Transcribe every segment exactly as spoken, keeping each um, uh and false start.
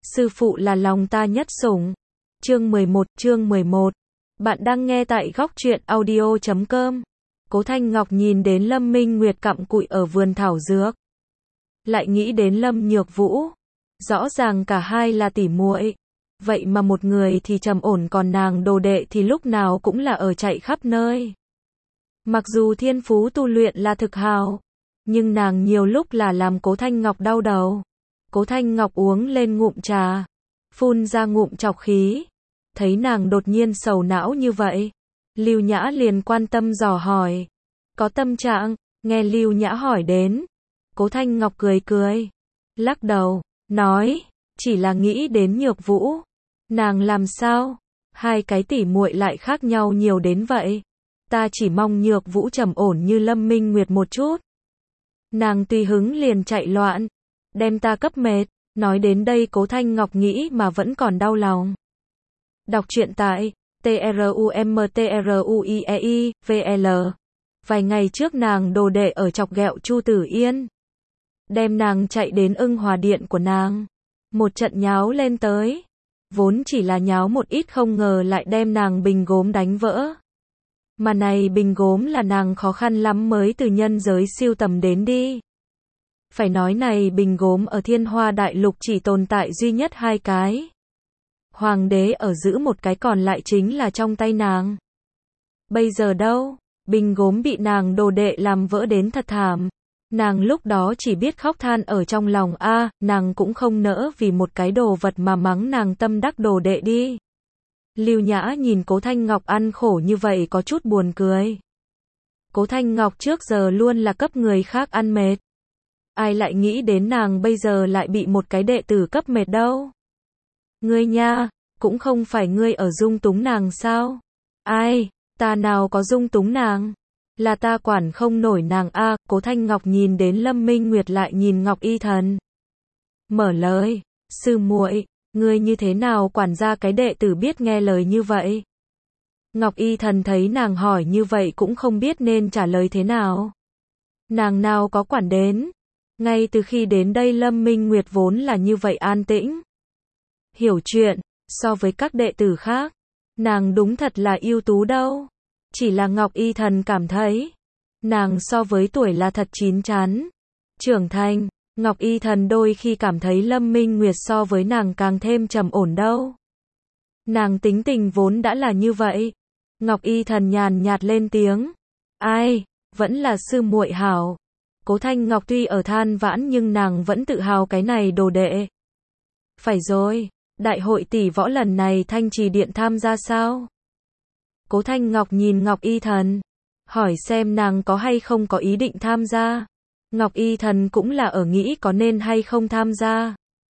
sư phụ là lòng ta nhất sủng. Chương mười một, chương mười một. Bạn đang nghe tại góc truyện audio chấm com. Cố Thanh Ngọc nhìn đến Lâm Minh Nguyệt cặm cụi ở vườn thảo dược. Lại nghĩ đến Lâm Nhược Vũ. Rõ ràng cả hai là tỉ muội. Vậy mà một người thì trầm ổn còn nàng đồ đệ thì lúc nào cũng là ở chạy khắp nơi. Mặc dù thiên phú tu luyện là thực hào, nhưng nàng nhiều lúc là làm Cố Thanh Ngọc đau đầu. Cố Thanh Ngọc uống lên ngụm trà, phun ra ngụm trọc khí. Thấy nàng đột nhiên sầu não như vậy, Lưu Nhã liền quan tâm dò hỏi. Có tâm trạng, nghe Lưu Nhã hỏi đến. Cố Thanh Ngọc cười cười, lắc đầu, nói, chỉ là nghĩ đến Nhược Vũ. Nàng làm sao? Hai cái tỉ muội lại khác nhau nhiều đến vậy. Ta chỉ mong Nhược Vũ trầm ổn như Lâm Minh Nguyệt một chút. Nàng tùy hứng liền chạy loạn, đem ta cấp mệt. Nói đến đây Cố Thanh Ngọc nghĩ mà vẫn còn đau lòng. Đọc truyện tại trumtruiei vl. Vài ngày trước nàng đồ đệ ở chọc ghẹo Chu Tử Yên, đem nàng chạy đến Ưng Hòa Điện của nàng. Một trận nháo lên tới. Vốn chỉ là nháo một ít không ngờ lại đem nàng bình gốm đánh vỡ. Mà này bình gốm là nàng khó khăn lắm mới từ nhân giới siêu tầm đến đi. Phải nói này bình gốm ở Thiên Hoa Đại Lục chỉ tồn tại duy nhất hai cái. Hoàng đế ở giữ một cái còn lại chính là trong tay nàng. Bây giờ đâu, bình gốm bị nàng đồ đệ làm vỡ đến thật thảm. Nàng lúc đó chỉ biết khóc than ở trong lòng a, à, nàng cũng không nỡ vì một cái đồ vật mà mắng nàng tâm đắc đồ đệ đi. Lưu Nhã nhìn Cố Thanh Ngọc ăn khổ như vậy có chút buồn cười. Cố Thanh Ngọc trước giờ luôn là cấp người khác ăn mệt. Ai lại nghĩ đến nàng bây giờ lại bị một cái đệ tử cấp mệt đâu. Ngươi nha, cũng không phải ngươi ở dung túng nàng sao? Ai, ta nào có dung túng nàng? Là ta quản không nổi nàng a. À, Cố Thanh Ngọc nhìn đến Lâm Minh Nguyệt lại nhìn Ngọc Y Thần. Mở lời, sư muội, ngươi như thế nào quản ra cái đệ tử biết nghe lời như vậy? Ngọc Y Thần thấy nàng hỏi như vậy cũng không biết nên trả lời thế nào. Nàng nào có quản đến. Ngay từ khi đến đây Lâm Minh Nguyệt vốn là như vậy an tĩnh. Hiểu chuyện, so với các đệ tử khác, nàng đúng thật là ưu tú đâu. Chỉ là Ngọc Y Thần cảm thấy, nàng so với tuổi là thật chín chắn. Trưởng thành, Ngọc Y Thần đôi khi cảm thấy Lâm Minh Nguyệt so với nàng càng thêm trầm ổn đâu. Nàng tính tình vốn đã là như vậy. Ngọc Y Thần nhàn nhạt lên tiếng. Ai, vẫn là sư muội hảo. Cố Thanh Ngọc tuy ở than vãn nhưng nàng vẫn tự hào cái này đồ đệ. Phải rồi, đại hội tỷ võ lần này Thanh Trì Điện tham gia sao? Cố Thanh Ngọc nhìn Ngọc Y Thần, hỏi xem nàng có hay không có ý định tham gia. Ngọc Y Thần cũng là ở nghĩ có nên hay không tham gia.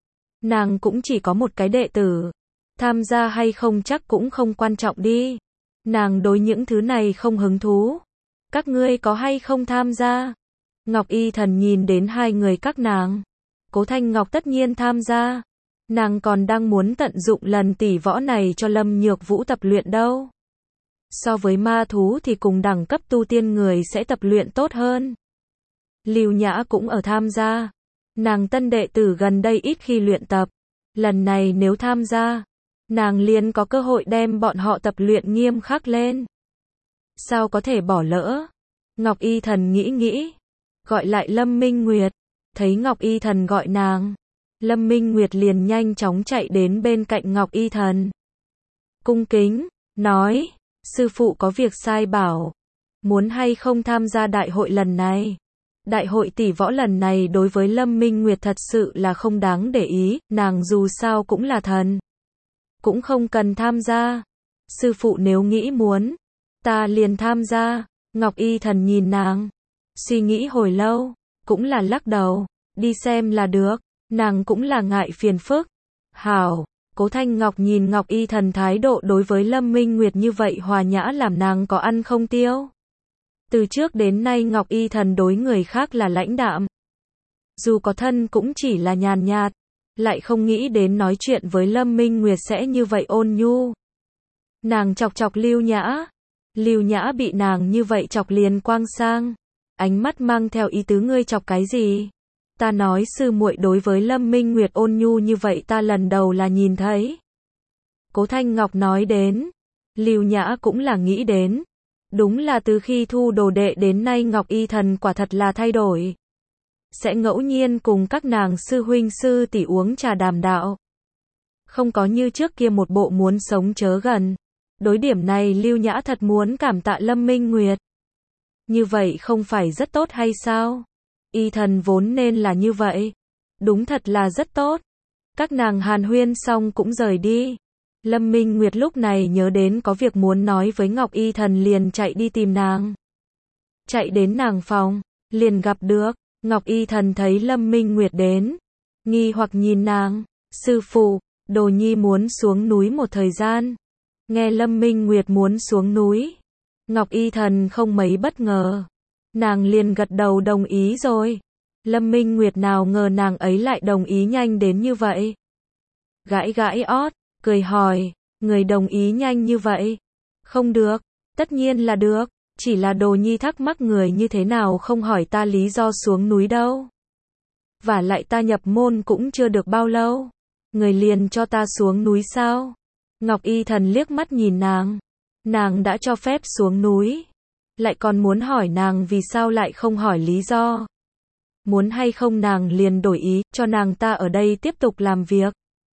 Nàng cũng chỉ có một cái đệ tử, tham gia hay không chắc cũng không quan trọng đi. Nàng đối những thứ này không hứng thú. Các ngươi có hay không tham gia? Ngọc Y Thần nhìn đến hai người các nàng. Cố Thanh Ngọc tất nhiên tham gia. Nàng còn đang muốn tận dụng lần tỷ võ này cho Lâm Nhược Vũ tập luyện đâu. So với ma thú thì cùng đẳng cấp tu tiên người sẽ tập luyện tốt hơn. Lưu Nhã cũng ở tham gia. Nàng tân đệ tử gần đây ít khi luyện tập. Lần này nếu tham gia, nàng liền có cơ hội đem bọn họ tập luyện nghiêm khắc lên. Sao có thể bỏ lỡ? Ngọc Y Thần nghĩ nghĩ, gọi lại Lâm Minh Nguyệt. Thấy Ngọc Y Thần gọi nàng, Lâm Minh Nguyệt liền nhanh chóng chạy đến bên cạnh Ngọc Y Thần. Cung kính, nói, sư phụ có việc sai bảo, muốn hay không tham gia đại hội lần này. Đại hội tỷ võ lần này đối với Lâm Minh Nguyệt thật sự là không đáng để ý, nàng dù sao cũng là thần. Cũng không cần tham gia. Sư phụ nếu nghĩ muốn, ta liền tham gia. Ngọc Y Thần nhìn nàng, suy nghĩ hồi lâu, cũng là lắc đầu, đi xem là được, nàng cũng là ngại phiền phức. Hảo, Cố Thanh Ngọc nhìn Ngọc Y Thần thái độ đối với Lâm Minh Nguyệt như vậy hòa nhã làm nàng có ăn không tiêu. Từ trước đến nay Ngọc Y Thần đối người khác là lãnh đạm. Dù có thân cũng chỉ là nhàn nhạt, lại không nghĩ đến nói chuyện với Lâm Minh Nguyệt sẽ như vậy ôn nhu. Nàng chọc chọc Lưu Nhã. Lưu Nhã bị nàng như vậy chọc liền quang sang. Ánh mắt mang theo ý tứ ngươi chọc cái gì? Ta nói sư muội đối với Lâm Minh Nguyệt ôn nhu như vậy ta lần đầu là nhìn thấy. Cố Thanh Ngọc nói đến. Lưu Nhã cũng là nghĩ đến. Đúng là từ khi thu đồ đệ đến nay Ngọc Y Thần quả thật là thay đổi. Sẽ ngẫu nhiên cùng các nàng sư huynh sư tỷ uống trà đàm đạo. Không có như trước kia một bộ muốn sống chớ gần. Đối điểm này Lưu Nhã thật muốn cảm tạ Lâm Minh Nguyệt. Như vậy không phải rất tốt hay sao? Y Thần vốn nên là như vậy. Đúng thật là rất tốt. Các nàng hàn huyên xong cũng rời đi. Lâm Minh Nguyệt lúc này nhớ đến có việc muốn nói với Ngọc Y Thần liền chạy đi tìm nàng. Chạy đến nàng phòng, liền gặp được. Ngọc Y Thần thấy Lâm Minh Nguyệt đến. Nghi hoặc nhìn nàng. Sư phụ, Đồ Nhi muốn xuống núi một thời gian. Nghe Lâm Minh Nguyệt muốn xuống núi. Ngọc Y Thần không mấy bất ngờ. Nàng liền gật đầu đồng ý rồi. Lâm Minh Nguyệt nào ngờ nàng ấy lại đồng ý nhanh đến như vậy. Gãi gãi ót, cười hỏi, người đồng ý nhanh như vậy? Không được, tất nhiên là được, chỉ là Đồ Nhi thắc mắc người như thế nào không hỏi ta lý do xuống núi đâu. Và lại ta nhập môn cũng chưa được bao lâu, người liền cho ta xuống núi sao? Ngọc Y Thần liếc mắt nhìn nàng, nàng đã cho phép xuống núi, lại còn muốn hỏi nàng vì sao lại không hỏi lý do. Muốn hay không nàng liền đổi ý, cho nàng ta ở đây tiếp tục làm việc.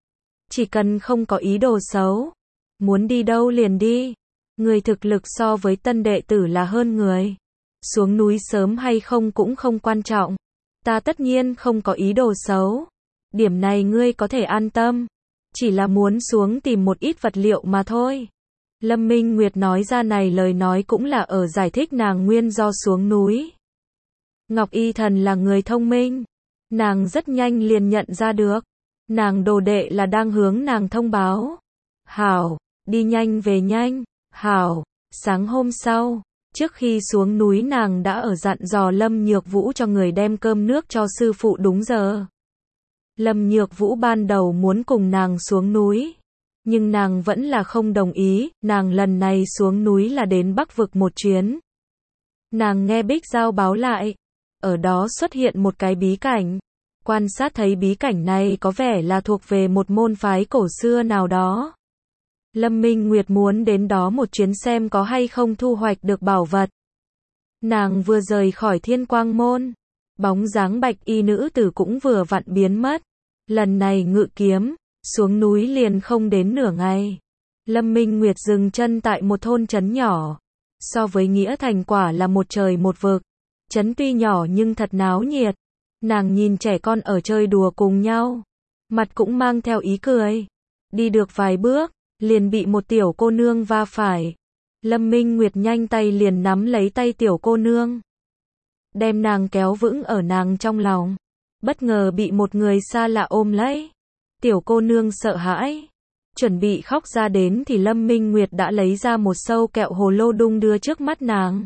Chỉ cần không có ý đồ xấu. Muốn đi đâu liền đi. Người thực lực so với tân đệ tử là hơn người. Xuống núi sớm hay không cũng không quan trọng. Ta tất nhiên không có ý đồ xấu. Điểm này ngươi có thể an tâm. Chỉ là muốn xuống tìm một ít vật liệu mà thôi. Lâm Minh Nguyệt nói ra này lời nói cũng là ở giải thích nàng nguyên do xuống núi. Ngọc Y Thần là người thông minh. Nàng rất nhanh liền nhận ra được. Nàng đồ đệ là đang hướng nàng thông báo. Hảo, đi nhanh về nhanh. Hảo, sáng hôm sau, trước khi xuống núi nàng đã ở dặn dò Lâm Nhược Vũ cho người đem cơm nước cho sư phụ đúng giờ. Lâm Nhược Vũ ban đầu muốn cùng nàng xuống núi. Nhưng nàng vẫn là không đồng ý, nàng lần này xuống núi là đến Bắc Vực một chuyến. Nàng nghe Bích Giao báo lại. Ở đó xuất hiện một cái bí cảnh. Quan sát thấy bí cảnh này có vẻ là thuộc về một môn phái cổ xưa nào đó. Lâm Minh Nguyệt muốn đến đó một chuyến xem có hay không thu hoạch được bảo vật. Nàng vừa rời khỏi Thiên Quang Môn. Bóng dáng bạch y nữ tử cũng vừa vặn biến mất. Lần này ngự kiếm, xuống núi liền không đến nửa ngày. Lâm Minh Nguyệt dừng chân tại một thôn trấn nhỏ. So với Nghĩa Thành quả là một trời một vực. Trấn tuy nhỏ nhưng thật náo nhiệt. Nàng nhìn trẻ con ở chơi đùa cùng nhau. Mặt cũng mang theo ý cười. Đi được vài bước, liền bị một tiểu cô nương va phải. Lâm Minh Nguyệt nhanh tay liền nắm lấy tay tiểu cô nương. Đem nàng kéo vững ở nàng trong lòng. Bất ngờ bị một người xa lạ ôm lấy. Tiểu cô nương sợ hãi. Chuẩn bị khóc ra đến thì Lâm Minh Nguyệt đã lấy ra một sâu kẹo hồ lô đung đưa trước mắt nàng.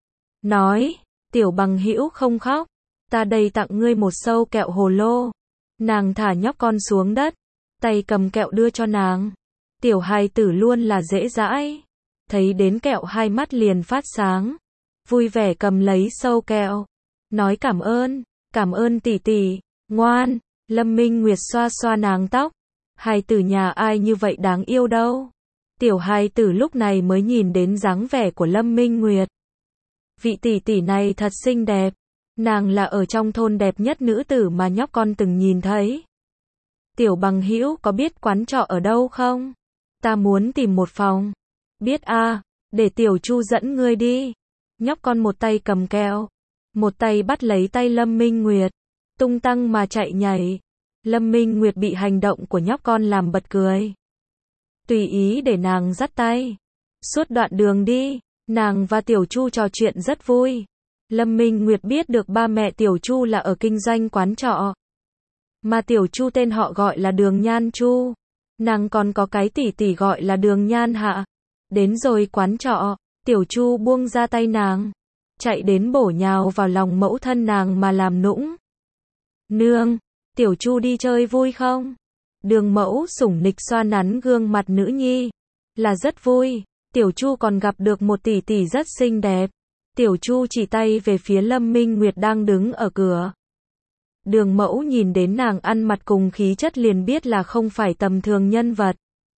Nói, tiểu bằng hữu không khóc. Ta đây tặng ngươi một sâu kẹo hồ lô. Nàng thả nhóc con xuống đất. Tay cầm kẹo đưa cho nàng. Tiểu hài tử luôn là dễ dãi. Thấy đến kẹo hai mắt liền phát sáng. Vui vẻ cầm lấy sâu kẹo. Nói cảm ơn. Cảm ơn tỷ tỷ. Ngoan. Lâm Minh Nguyệt xoa xoa nàng tóc. Hài tử nhà ai như vậy đáng yêu đâu. Tiểu hài tử lúc này mới nhìn đến dáng vẻ của Lâm Minh Nguyệt. Vị tỷ tỷ này thật xinh đẹp. Nàng là ở trong thôn đẹp nhất nữ tử mà nhóc con từng nhìn thấy. Tiểu bằng hữu có biết quán trọ ở đâu không? Ta muốn tìm một phòng. Biết a, à, để tiểu Chu dẫn ngươi đi. Nhóc con một tay cầm kẹo, một tay bắt lấy tay Lâm Minh Nguyệt, tung tăng mà chạy nhảy. Lâm Minh Nguyệt bị hành động của nhóc con làm bật cười. Tùy ý để nàng dắt tay. Suốt đoạn đường đi, nàng và tiểu Chu trò chuyện rất vui. Lâm Minh Nguyệt biết được ba mẹ tiểu Chu là ở kinh doanh quán trọ. Mà tiểu Chu tên họ gọi là Đường Nhan Chu. Nàng còn có cái tỷ tỷ gọi là Đường Nhan Hạ. Đến rồi quán trọ, tiểu Chu buông ra tay nàng. Chạy đến bổ nhào vào lòng mẫu thân nàng mà làm nũng. Nương, tiểu Chu đi chơi vui không? Đường mẫu sủng nịch xoa nắn gương mặt nữ nhi. Là rất vui, tiểu Chu còn gặp được một tỷ tỷ rất xinh đẹp. Tiểu Chu chỉ tay về phía Lâm Minh Nguyệt đang đứng ở cửa. Đường Mẫu nhìn đến nàng ăn mặc cùng khí chất liền biết là không phải tầm thường nhân vật.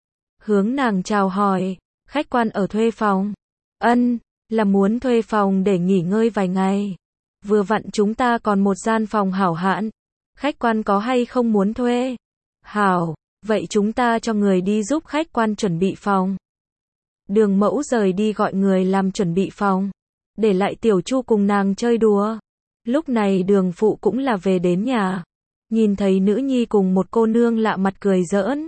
Hướng nàng chào hỏi, khách quan ở thuê phòng. Ân, là muốn thuê phòng để nghỉ ngơi vài ngày. Vừa vặn chúng ta còn một gian phòng hảo hãn. Khách quan có hay không muốn thuê? Hảo, vậy chúng ta cho người đi giúp khách quan chuẩn bị phòng. Đường Mẫu rời đi gọi người làm chuẩn bị phòng, để lại Tiểu Chu cùng nàng chơi đùa. Lúc này Đường Phụ cũng là về đến nhà, nhìn thấy nữ nhi cùng một cô nương lạ mặt cười giỡn.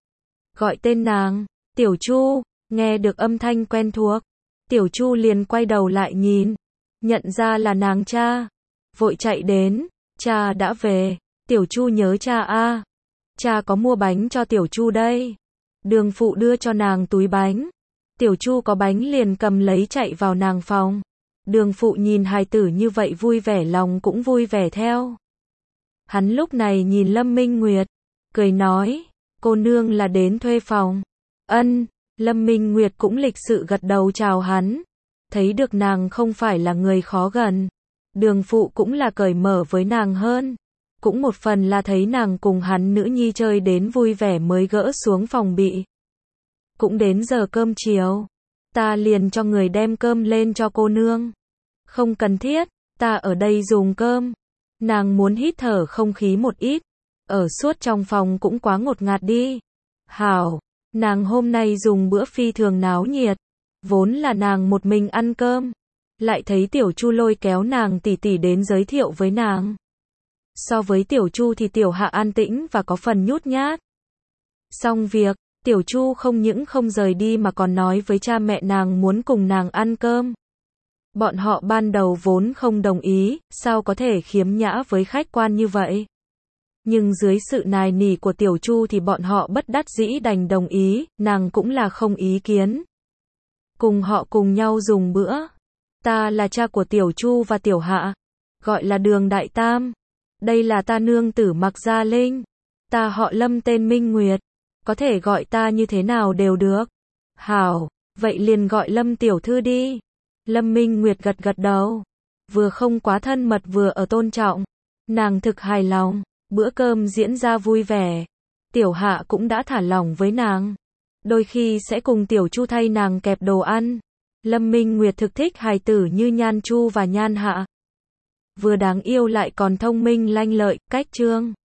Gọi tên nàng, Tiểu Chu, nghe được âm thanh quen thuộc. Tiểu Chu liền quay đầu lại nhìn, nhận ra là nàng cha, vội chạy đến, cha đã về, Tiểu Chu nhớ cha a, cha có mua bánh cho Tiểu Chu đây. Đường Phụ đưa cho nàng túi bánh, Tiểu Chu có bánh liền cầm lấy chạy vào nàng phòng. Đường Phụ nhìn hài tử như vậy vui vẻ lòng cũng vui vẻ theo. Hắn lúc này nhìn Lâm Minh Nguyệt, cười nói, cô nương là đến thuê phòng. Ân, Lâm Minh Nguyệt cũng lịch sự gật đầu chào hắn. Thấy được nàng không phải là người khó gần. Đường Phụ cũng là cởi mở với nàng hơn. Cũng một phần là thấy nàng cùng hắn nữ nhi chơi đến vui vẻ mới gỡ xuống phòng bị. Cũng đến giờ cơm chiều. Ta liền cho người đem cơm lên cho cô nương. Không cần thiết, ta ở đây dùng cơm. Nàng muốn hít thở không khí một ít. Ở suốt trong phòng cũng quá ngột ngạt đi. Hảo, nàng hôm nay dùng bữa phi thường náo nhiệt. Vốn là nàng một mình ăn cơm. Lại thấy Tiểu Chu lôi kéo nàng tỉ tỉ đến giới thiệu với nàng. So với Tiểu Chu thì Tiểu Hạ an tĩnh và có phần nhút nhát. Xong việc, Tiểu Chu không những không rời đi mà còn nói với cha mẹ nàng muốn cùng nàng ăn cơm. Bọn họ ban đầu vốn không đồng ý, sao có thể khiếm nhã với khách quan như vậy. Nhưng dưới sự nài nỉ của Tiểu Chu thì bọn họ bất đắc dĩ đành đồng ý, nàng cũng là không ý kiến. Cùng họ cùng nhau dùng bữa. Ta là cha của Tiểu Chu và Tiểu Hạ, gọi là Đường Đại Tam. Đây là ta nương tử Mạc Gia Linh. Ta họ Lâm tên Minh Nguyệt. Có thể gọi ta như thế nào đều được. Hảo, vậy liền gọi Lâm tiểu thư đi. Lâm Minh Nguyệt gật gật đầu. Vừa không quá thân mật vừa ở tôn trọng. Nàng thực hài lòng, bữa cơm diễn ra vui vẻ. Tiểu Hạ cũng đã thả lỏng với nàng. Đôi khi sẽ cùng Tiểu Chu thay nàng kẹp đồ ăn. Lâm Minh Nguyệt thực thích hài tử như Nhan Chu và Nhan Hạ. Vừa đáng yêu lại còn thông minh lanh lợi, cách trương.